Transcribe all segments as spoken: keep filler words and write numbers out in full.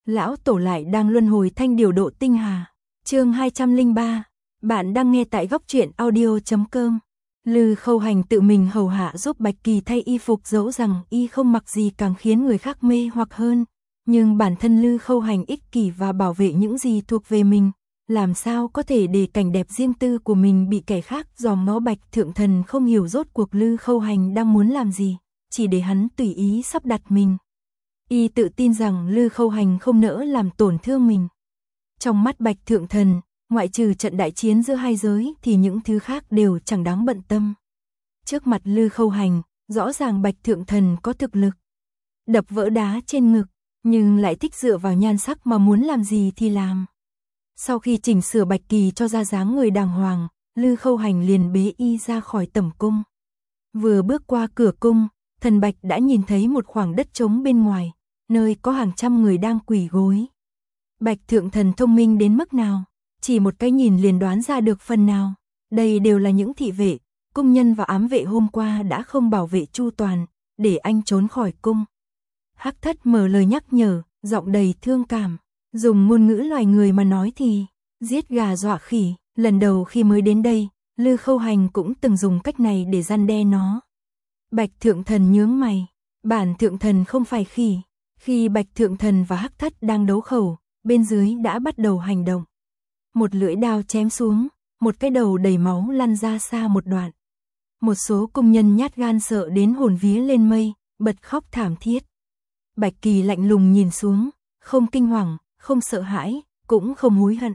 lão tổ lại đang luân hồi thanh điều độ tinh hà. Chương hai trăm lẻ ba. Bạn đang nghe tại góc truyện audio chấm com. Lư Khâu Hành tự mình hầu hạ giúp Bạch Kỳ thay y phục, dẫu rằng y không mặc gì càng khiến người khác mê hoặc hơn, nhưng bản thân Lư Khâu Hành ích kỷ và bảo vệ những gì thuộc về mình, làm sao có thể để cảnh đẹp riêng tư của mình bị kẻ khác dòm ngó. Bạch Thượng Thần không hiểu rốt cuộc Lư Khâu Hành đang muốn làm gì, chỉ để hắn tùy ý sắp đặt mình. Y tự tin rằng Lư Khâu Hành không nỡ làm tổn thương mình. Trong mắt Bạch Thượng Thần, ngoại trừ trận đại chiến giữa hai giới thì những thứ khác đều chẳng đáng bận tâm. Trước mặt Lư Khâu Hành, rõ ràng Bạch Thượng Thần có thực lực đập vỡ đá trên ngực, nhưng lại thích dựa vào nhan sắc mà muốn làm gì thì làm. Sau khi chỉnh sửa Bạch Kỳ cho ra dáng người đàng hoàng, Lư Khâu Hành liền bế y ra khỏi tẩm cung. Vừa bước qua cửa cung, Thần Bạch đã nhìn thấy một khoảng đất trống bên ngoài, nơi có hàng trăm người đang quỳ gối. Bạch Thượng Thần thông minh đến mức nào, chỉ một cái nhìn liền đoán ra được phần nào. Đây đều là những thị vệ, cung nhân và ám vệ hôm qua đã không bảo vệ chu toàn, để anh trốn khỏi cung. Hắc Thất mở lời nhắc nhở, giọng đầy thương cảm. Dùng ngôn ngữ loài người mà nói thì giết gà dọa khỉ. Lần đầu khi mới đến đây, Lư Khâu Hành cũng từng dùng cách này để răn đe nó. Bạch Thượng Thần nhướng mày. Bản Thượng Thần không phải khỉ. Khi Bạch Thượng Thần và Hắc Thất đang đấu khẩu, bên dưới đã bắt đầu hành động. Một lưỡi đao chém xuống, một cái đầu đầy máu lăn ra xa một đoạn. Một số công nhân nhát gan sợ đến hồn vía lên mây, bật khóc thảm thiết. Bạch Kỳ lạnh lùng nhìn xuống, không kinh hoàng, không sợ hãi, cũng không hối hận.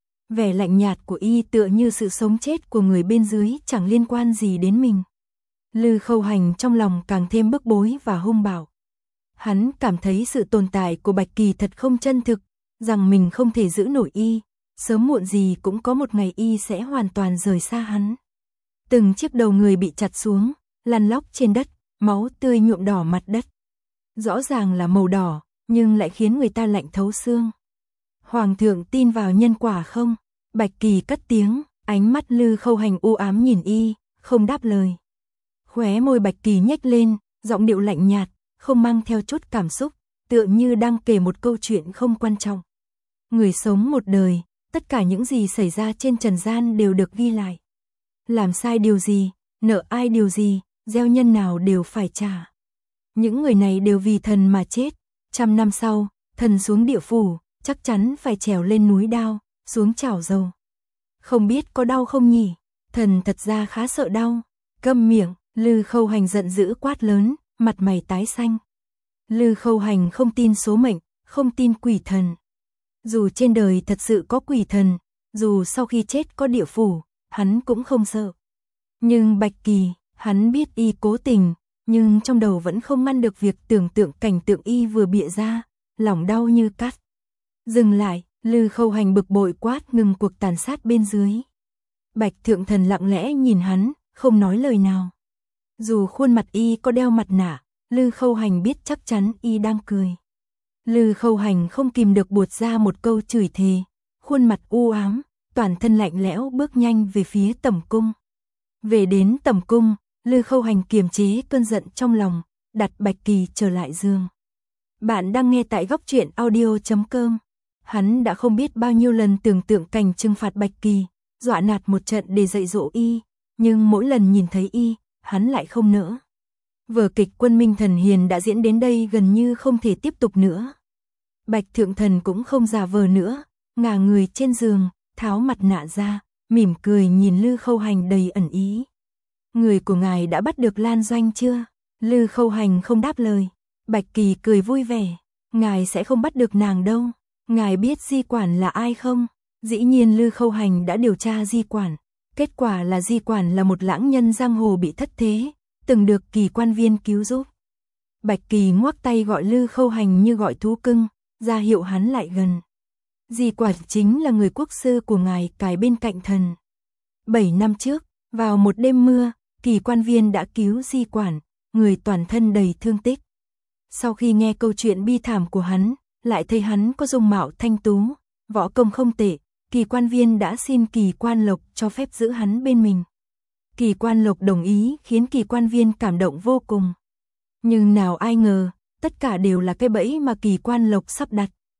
Vẻ lạnh nhạt của y tựa như sự sống chết của người bên dưới chẳng liên quan gì đến mình. Lư Khâu Hành trong lòng càng thêm bức bối và hung bạo. Hắn cảm thấy sự tồn tại của Bạch Kỳ thật không chân thực, rằng mình không thể giữ nổi y, sớm muộn gì cũng có một ngày y sẽ hoàn toàn rời xa hắn. Từng chiếc đầu người bị chặt xuống, lăn lóc trên đất, máu tươi nhuộm đỏ mặt đất. Rõ ràng là màu đỏ, nhưng lại khiến người ta lạnh thấu xương. Hoàng thượng tin vào nhân quả không? Bạch Kỳ cất tiếng, ánh mắt Lư Khâu Hành u ám nhìn y, không đáp lời. Khóe môi Bạch Kỳ nhếch lên, giọng điệu lạnh nhạt, không mang theo chút cảm xúc, tựa như đang kể một câu chuyện không quan trọng. Người sống một đời, tất cả những gì xảy ra trên trần gian đều được ghi lại. Làm sai điều gì, nợ ai điều gì, gieo nhân nào đều phải trả. Những người này đều vì thần mà chết. Trăm năm sau, thần xuống địa phủ, chắc chắn phải trèo lên núi đao, xuống chảo dầu. Không biết có đau không nhỉ? Thần thật ra khá sợ đau. Câm miệng, Lư Khâu Hành giận dữ quát lớn, mặt mày tái xanh. Lư Khâu Hành không tin số mệnh, không tin quỷ thần. Dù trên đời thật sự có quỷ thần, dù sau khi chết có địa phủ, hắn cũng không sợ. Nhưng Bạch Kỳ, hắn biết y cố tình, nhưng trong đầu vẫn không ngăn được việc tưởng tượng cảnh tượng y vừa bịa ra, lòng đau như cắt. Dừng lại, Lư Khâu Hành bực bội quát ngừng cuộc tàn sát bên dưới. Bạch Thượng Thần lặng lẽ nhìn hắn, không nói lời nào. Dù khuôn mặt y có đeo mặt nạ, Lư Khâu Hành biết chắc chắn y đang cười. Lư Khâu Hành không kìm được buột ra một câu chửi thề, khuôn mặt u ám, toàn thân lạnh lẽo bước nhanh về phía tẩm cung. Về đến tẩm cung, Lư Khâu Hành kiềm chế cơn giận trong lòng, đặt Bạch Kỳ trở lại giường. Bạn đang nghe tại góc truyện audio chấm com. Hắn đã không biết bao nhiêu lần tưởng tượng cảnh trừng phạt Bạch Kỳ, dọa nạt một trận để dạy dỗ y, nhưng mỗi lần nhìn thấy y, hắn lại không nỡ. Vở kịch Quân Minh Thần Hiền đã diễn đến đây gần như không thể tiếp tục nữa. Bạch Thượng Thần cũng không giả vờ nữa, ngả người trên giường, tháo mặt nạ ra, mỉm cười nhìn Lư Khâu Hành đầy ẩn ý. Người của ngài đã bắt được Lan Doanh chưa? Lư Khâu Hành không đáp lời. Bạch Kỳ cười vui vẻ. Ngài sẽ không bắt được nàng đâu. Ngài biết Di Quản là ai không? Dĩ nhiên Lư Khâu Hành đã điều tra Di Quản. Kết quả là Di Quản là một lãng nhân giang hồ bị thất thế, từng được Kỳ Quan Viên cứu giúp. Bạch Kỳ ngoắc tay gọi Lư Khâu Hành như gọi thú cưng, ra hiệu hắn lại gần. Di Quản chính là người quốc sư của ngài cài bên cạnh thần. Bảy năm trước, vào một đêm mưa, Kỳ Quan Viên đã cứu Di Quản, người toàn thân đầy thương tích. Sau khi nghe câu chuyện bi thảm của hắn, lại thấy hắn có dung mạo thanh tú, võ công không tệ, Kỳ Quan Viên đã xin Kỳ Quan Lộc cho phép giữ hắn bên mình. Kỳ Quan Lộc đồng ý khiến Kỳ Quan Viên cảm động vô cùng. Nhưng nào ai ngờ, tất cả đều là cái bẫy mà Kỳ Quan Lộc sắp đặt.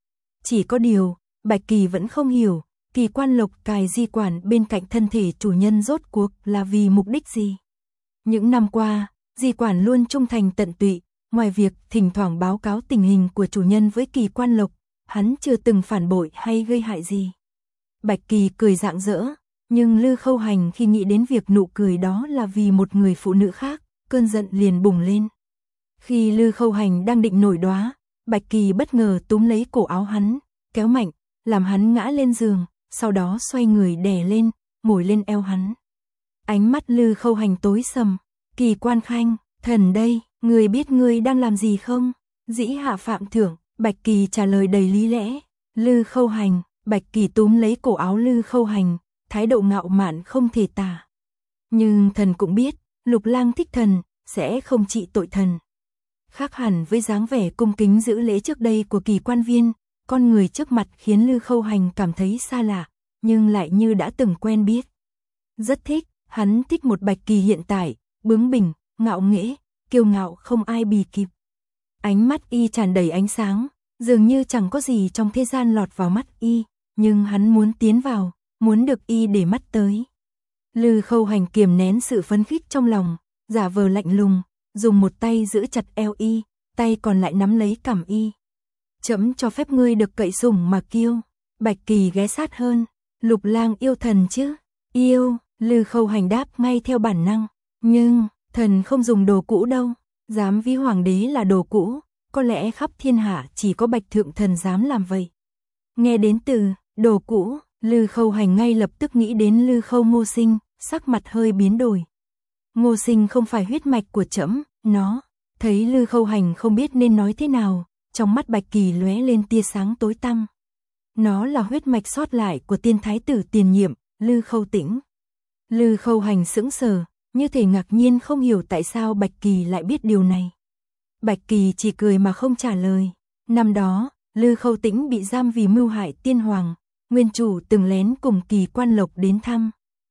Chỉ có điều, Bạch Kỳ vẫn không hiểu, kỳ quan lộc cài di quản bên cạnh thân thể chủ nhân rốt cuộc là vì mục đích gì. Những năm qua, di quản luôn trung thành tận tụy, ngoài việc thỉnh thoảng báo cáo tình hình của chủ nhân với kỳ quan lộc, hắn chưa từng phản bội hay gây hại gì. Bạch Kỳ cười rạng rỡ, nhưng Lư Khâu Hành khi nghĩ đến việc nụ cười đó là vì một người phụ nữ khác, cơn giận liền bùng lên. Khi Lư Khâu Hành đang định nổi đoá, Bạch Kỳ bất ngờ túm lấy cổ áo hắn, kéo mạnh, làm hắn ngã lên giường, sau đó xoay người đè lên, ngồi lên eo hắn. Ánh mắt Lư Khâu Hành tối sầm, Kỳ Quan Khanh, thần đây, người biết ngươi đang làm gì không? Dĩ hạ phạm thưởng, Bạch Kỳ trả lời đầy lý lẽ. Lư Khâu Hành, Bạch Kỳ túm lấy cổ áo Lư Khâu Hành, thái độ ngạo mạn không thể tả. Nhưng thần cũng biết, Lục Lang thích thần, sẽ không trị tội thần. Khác hẳn với dáng vẻ cung kính giữ lễ trước đây của Kỳ quan viên, con người trước mặt khiến Lư Khâu Hành cảm thấy xa lạ, nhưng lại như đã từng quen biết. Rất thích, hắn thích một Bạch Kỳ hiện tại, bướng bỉnh, ngạo nghễ, kiêu ngạo không ai bì kịp. Ánh mắt y tràn đầy ánh sáng, dường như chẳng có gì trong thế gian lọt vào mắt y, nhưng hắn muốn tiến vào, muốn được y để mắt tới. Lư Khâu Hành kiềm nén sự phấn khích trong lòng, giả vờ lạnh lùng, dùng một tay giữ chặt eo y, tay còn lại nắm lấy cằm y. Trẫm cho phép ngươi được cậy sủng mà kiêu. Bạch Kỳ ghé sát hơn, Lục Lang yêu thần chứ? Yêu, Lư Khâu Hành đáp ngay theo bản năng, nhưng thần không dùng đồ cũ đâu, dám ví hoàng đế là đồ cũ, có lẽ khắp thiên hạ chỉ có Bạch thượng thần dám làm vậy. Nghe đến từ đồ cũ, Lư Khâu Hành ngay lập tức nghĩ đến Lư Khâu Ngô Sinh, sắc mặt hơi biến đổi. Ngô Sinh không phải huyết mạch của trẫm, nó. Thấy Lư Khâu Hành không biết nên nói thế nào, trong mắt Bạch Kỳ lóe lên tia sáng tối tăm. Nó là huyết mạch sót lại của tiên thái tử tiền nhiệm, Lư Khâu Tĩnh. Lư Khâu Hành sững sờ, như thể ngạc nhiên không hiểu tại sao Bạch Kỳ lại biết điều này. Bạch Kỳ chỉ cười mà không trả lời. Năm đó, Lư Khâu Tĩnh bị giam vì mưu hại tiên hoàng, nguyên chủ từng lén cùng Kỳ Quan Lộc đến thăm.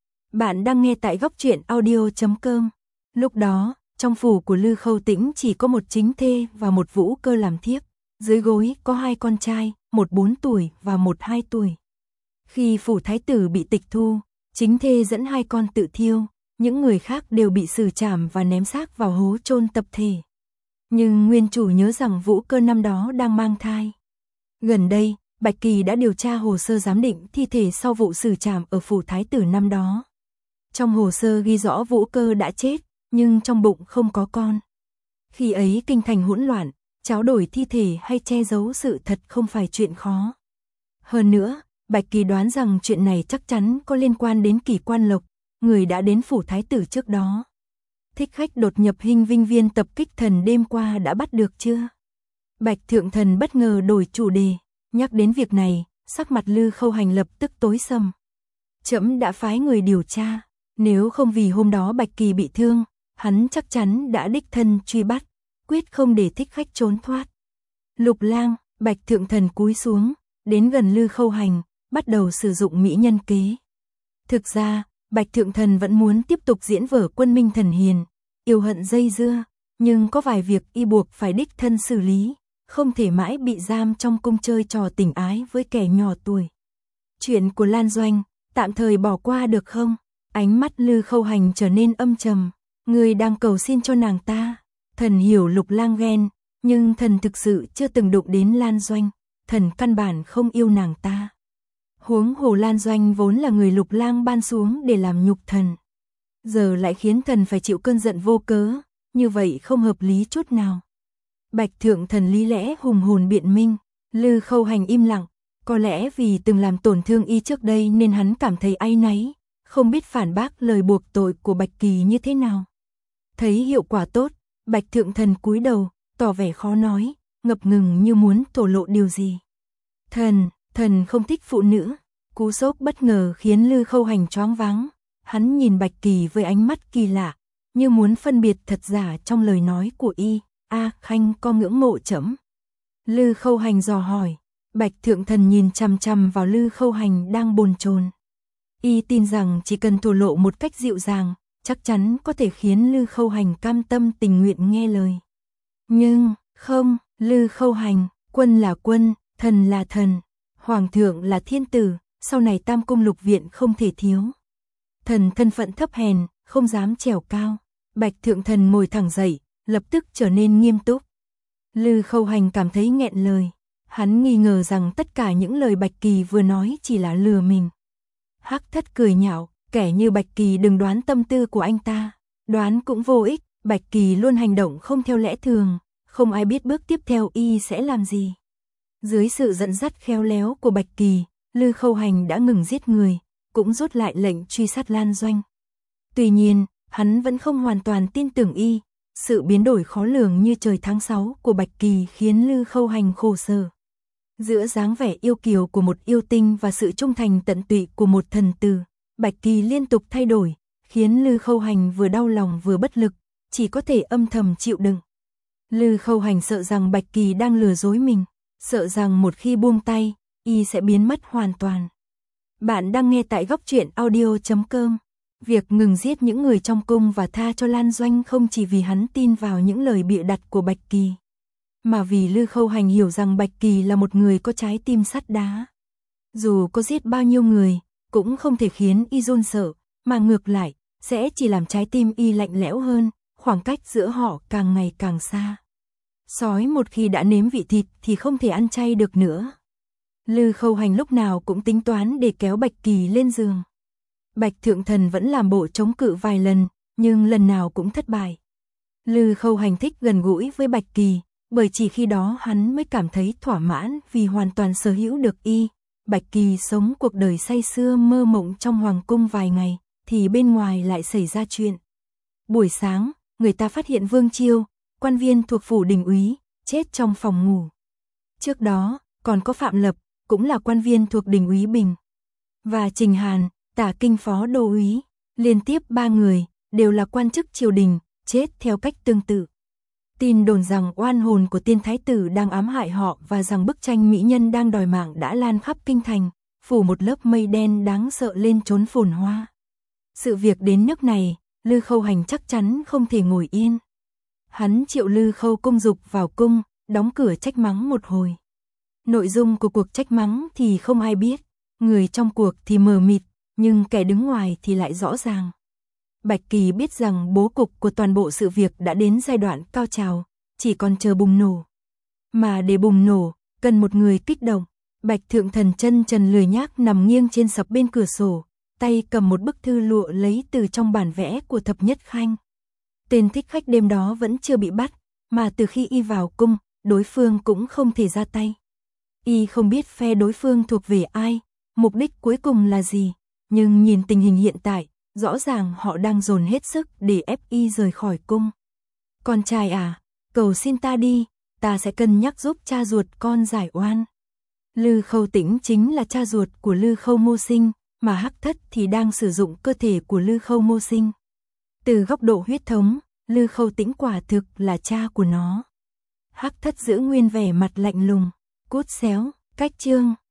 Bạn đang nghe tại góc truyện audio chấm com. Lúc đó, trong phủ của Lư Khâu Tĩnh chỉ có một chính thê và một vũ cơ làm thiếp. Dưới gối có hai con trai, một bốn tuổi và một hai tuổi. Khi phủ thái tử bị tịch thu, chính thê dẫn hai con tự thiêu, những người khác đều bị xử trảm và ném xác vào hố chôn tập thể. Nhưng nguyên chủ nhớ rằng vũ cơ năm đó đang mang thai. Gần đây, Bạch Kỳ đã điều tra hồ sơ giám định thi thể sau vụ xử trảm ở phủ thái tử năm đó. Trong hồ sơ ghi rõ vũ cơ đã chết, nhưng trong bụng không có con. Khi ấy kinh thành hỗn loạn, tráo đổi thi thể hay che giấu sự thật không phải chuyện khó. Hơn nữa, Bạch Kỳ đoán rằng chuyện này chắc chắn có liên quan đến Kỳ Quan Lộc, người đã đến phủ thái tử trước đó. Thích khách đột nhập Hinh Vinh Viên tập kích thần đêm qua đã bắt được chưa? Bạch thượng thần bất ngờ đổi chủ đề, nhắc đến việc này, sắc mặt Lư Khâu Hành lập tức tối sầm. Trẫm đã phái người điều tra, nếu không vì hôm đó Bạch Kỳ bị thương, hắn chắc chắn đã đích thân truy bắt, quyết không để thích khách trốn thoát. Lục Lang, Bạch thượng thần cúi xuống, đến gần Lư Khâu Hành, bắt đầu sử dụng mỹ nhân kế. Thực ra, Bạch thượng thần vẫn muốn tiếp tục diễn vở quân minh thần hiền, yêu hận dây dưa, nhưng có vài việc y buộc phải đích thân xử lý, không thể mãi bị giam trong cung chơi trò tình ái với kẻ nhỏ tuổi. Chuyện của Lan Doanh, tạm thời bỏ qua được không? Ánh mắt Lư Khâu Hành trở nên âm trầm, người đang cầu xin cho nàng ta. Thần hiểu Lục Lang ghen, nhưng thần thực sự chưa từng đụng đến Lan Doanh, thần căn bản không yêu nàng ta. Huống hồ Lan Doanh vốn là người Lục Lang ban xuống để làm nhục thần. Giờ lại khiến thần phải chịu cơn giận vô cớ, như vậy không hợp lý chút nào. Bạch thượng thần lý lẽ hùng hồn biện minh, Lư Khâu Hành im lặng, có lẽ vì từng làm tổn thương y trước đây nên hắn cảm thấy áy náy, không biết phản bác lời buộc tội của Bạch Kỳ như thế nào. Thấy hiệu quả tốt, Bạch thượng thần cúi đầu, tỏ vẻ khó nói, ngập ngừng như muốn thổ lộ điều gì. Thần, thần không thích phụ nữ. Cú sốc bất ngờ khiến Lư Khâu Hành choáng váng, hắn nhìn Bạch Kỳ với ánh mắt kỳ lạ, như muốn phân biệt thật giả trong lời nói của y. A, Khanh có ngưỡng mộ trẫm? Lư Khâu Hành dò hỏi. Bạch thượng thần nhìn chằm chằm vào Lư Khâu Hành đang bồn chồn. Y tin rằng chỉ cần thổ lộ một cách dịu dàng, chắc chắn có thể khiến Lư Khâu Hành cam tâm tình nguyện nghe lời. Nhưng, không, Lư Khâu Hành, quân là quân, Thần là thần, hoàng thượng là thiên tử, sau này tam cung lục viện không thể thiếu. Thần thân phận thấp hèn, không dám trèo cao. Bạch thượng thần ngồi thẳng dậy, lập tức trở nên nghiêm túc. Lư Khâu Hành cảm thấy nghẹn lời. Hắn nghi ngờ rằng tất cả những lời Bạch Kỳ vừa nói chỉ là lừa mình. Hắc Thất cười nhạo, kẻ như Bạch Kỳ đừng đoán tâm tư của anh ta. Đoán cũng vô ích, Bạch Kỳ luôn hành động không theo lẽ thường, không ai biết bước tiếp theo y sẽ làm gì. Dưới sự dẫn dắt khéo léo của Bạch Kỳ, Lư Khâu Hành đã ngừng giết người, cũng rút lại lệnh truy sát Lan Doanh. Tuy nhiên, hắn vẫn không hoàn toàn tin tưởng y. Sự biến đổi khó lường như trời tháng sáu của Bạch Kỳ khiến Lư Khâu Hành khổ sở. Giữa dáng vẻ yêu kiều của một yêu tinh và sự trung thành tận tụy của một thần tử, Bạch Kỳ liên tục thay đổi, khiến Lư Khâu Hành vừa đau lòng vừa bất lực, chỉ có thể âm thầm chịu đựng. Lư Khâu Hành sợ rằng Bạch Kỳ đang lừa dối mình, sợ rằng một khi buông tay, y sẽ biến mất hoàn toàn. Bạn đang nghe tại góc truyện audio chấm com. Việc ngừng giết những người trong cung và tha cho Lan Doanh không chỉ vì hắn tin vào những lời bịa đặt của Bạch Kỳ, mà vì Lư Khâu Hành hiểu rằng Bạch Kỳ là một người có trái tim sắt đá. Dù có giết bao nhiêu người, cũng không thể khiến y run sợ, mà ngược lại, sẽ chỉ làm trái tim y lạnh lẽo hơn, khoảng cách giữa họ càng ngày càng xa. Sói một khi đã nếm vị thịt thì không thể ăn chay được nữa. Lư Khâu Hành lúc nào cũng tính toán để kéo Bạch Kỳ lên giường. Bạch Thượng Thần vẫn làm bộ chống cự vài lần, nhưng lần nào cũng thất bại. Lư Khâu Hành thích gần gũi với Bạch Kỳ, bởi chỉ khi đó hắn mới cảm thấy thỏa mãn vì hoàn toàn sở hữu được y. Bạch Kỳ sống cuộc đời say sưa mơ mộng trong hoàng cung vài ngày, thì bên ngoài lại xảy ra chuyện. Buổi sáng, người ta phát hiện Vương Chiêu, quan viên thuộc phủ đình úy, chết trong phòng ngủ. Trước đó, còn có Phạm Lập, cũng là quan viên thuộc đình úy Bình, và Trình Hàn, tả kinh phó đô úy, liên tiếp ba người, đều là quan chức triều đình, chết theo cách tương tự. Tin đồn rằng oan hồn của tiên thái tử đang ám hại họ và rằng bức tranh mỹ nhân đang đòi mạng đã lan khắp kinh thành, phủ một lớp mây đen đáng sợ lên trốn phồn hoa. Sự việc đến nước này, Lư Khâu Hành chắc chắn không thể ngồi yên. Hắn triệu Lư Khâu Công Dục vào cung, đóng cửa trách mắng một hồi. Nội dung của cuộc trách mắng thì không ai biết, người trong cuộc thì mờ mịt, nhưng kẻ đứng ngoài thì lại rõ ràng. Bạch Kỳ biết rằng bố cục của toàn bộ sự việc đã đến giai đoạn cao trào, chỉ còn chờ bùng nổ. Mà để bùng nổ, cần một người kích động. Bạch Thượng Thần chân trần lười nhác nằm nghiêng trên sập bên cửa sổ, tay cầm một bức thư lụa lấy từ trong bản vẽ của Thập Nhất Khanh. Tên thích khách đêm đó vẫn chưa bị bắt, mà từ khi y vào cung, đối phương cũng không thể ra tay. Y không biết phe đối phương thuộc về ai, mục đích cuối cùng là gì, nhưng nhìn tình hình hiện tại, rõ ràng họ đang dồn hết sức để ép y rời khỏi cung. Con trai à, cầu xin ta đi, ta sẽ cân nhắc giúp cha ruột con giải oan. Lư Khâu Tĩnh chính là cha ruột của Lư Khâu Mô Sinh, mà Hắc Thất thì đang sử dụng cơ thể của Lư Khâu Mô Sinh. Từ góc độ huyết thống, Lư Khâu Tĩnh quả thực là cha của nó. Hắc Thất giữ nguyên vẻ mặt lạnh lùng, cút xéo, cách chương.